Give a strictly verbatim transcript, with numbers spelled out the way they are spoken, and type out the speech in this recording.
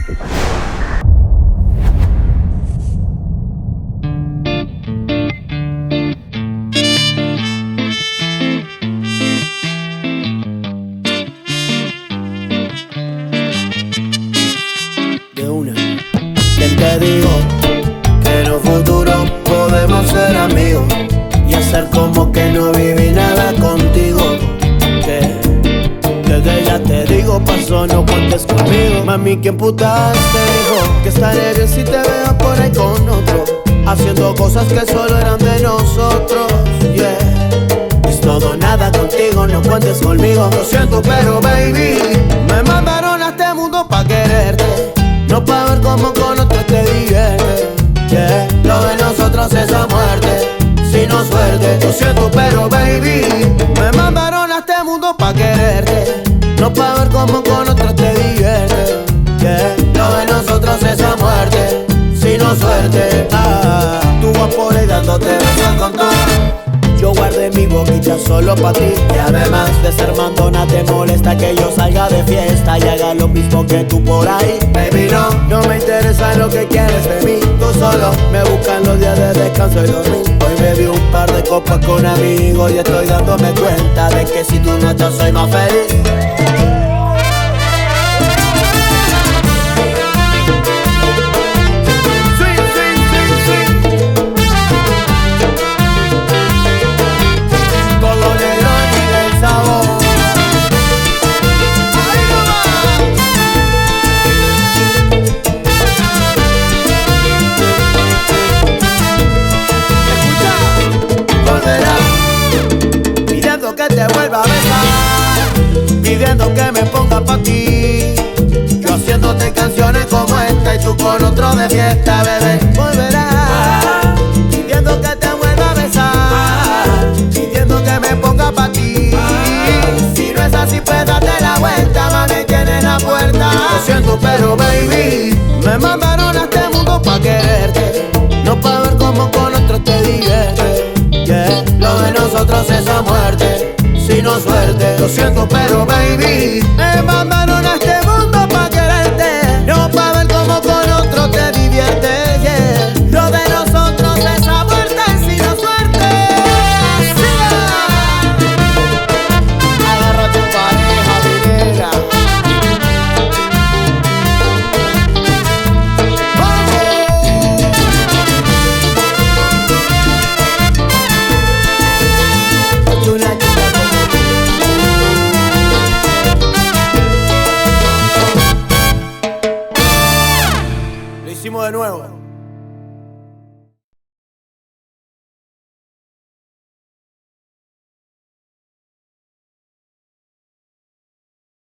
De una. ¿Quién te digo que en un futuro podemos ser amigos y hacer como que no viví nada contigo? Que, que, que ya te digo, pasó, no cuentes conmigo. Mami, ¿quién putas te dijo que estaré bien si te veo por ahí con otro, haciendo cosas que solo eran de nosotros? Yeah. Es todo o nada contigo, no cuentes conmigo. Lo siento, pero baby, me mandaron a este mundo pa' quererte, no pa' ver cómo con otro te divierte. Yeah. Lo de nosotros es a muerte, si no suerte. Lo siento, pero baby, me mandaron a este mundo pa' quererte, no pa' ver cómo con otro te divierte. Yeah. Lo de nosotros es a muerte, si no suerte. Ah, tú vas por ahí dándote besos con todo. Yo guardé mi boquita solo pa' ti. Y además de ser mandona, te molesta que yo salga de fiesta y haga lo mismo que tú por ahí. Baby, no, no me interesa lo que quieres de mí. Tú solo me buscan los días de descanso y dormir. Hoy me vi un par de copas con amigos y estoy dándome cuenta de que si tú no estás soy más feliz. Que te vuelva a besar, pidiendo que me ponga pa' ti. Yo haciéndote canciones como esta y tú con otro de fiesta, bebé. Volverá, pidiendo que te vuelva a besar, pidiendo que me ponga pa' ti. Si no es así, pues date la vuelta, mami, tienes la puerta. Lo siento, pero baby, me mandaron a este mundo pa' quererte, no pa' ver cómo con otro te divierte. Yeah. Lo de nosotros es a muerte, si no suerte. Lo siento, pero baby, me mandaron a este mundo pa' quererte, no pa' ver cómo con otro te divierte. Yeah. Lo de nosotros es a muerte, si no suerte. Siga. Agarra tu pareja, mi negra. Lo hicimos de nuevo.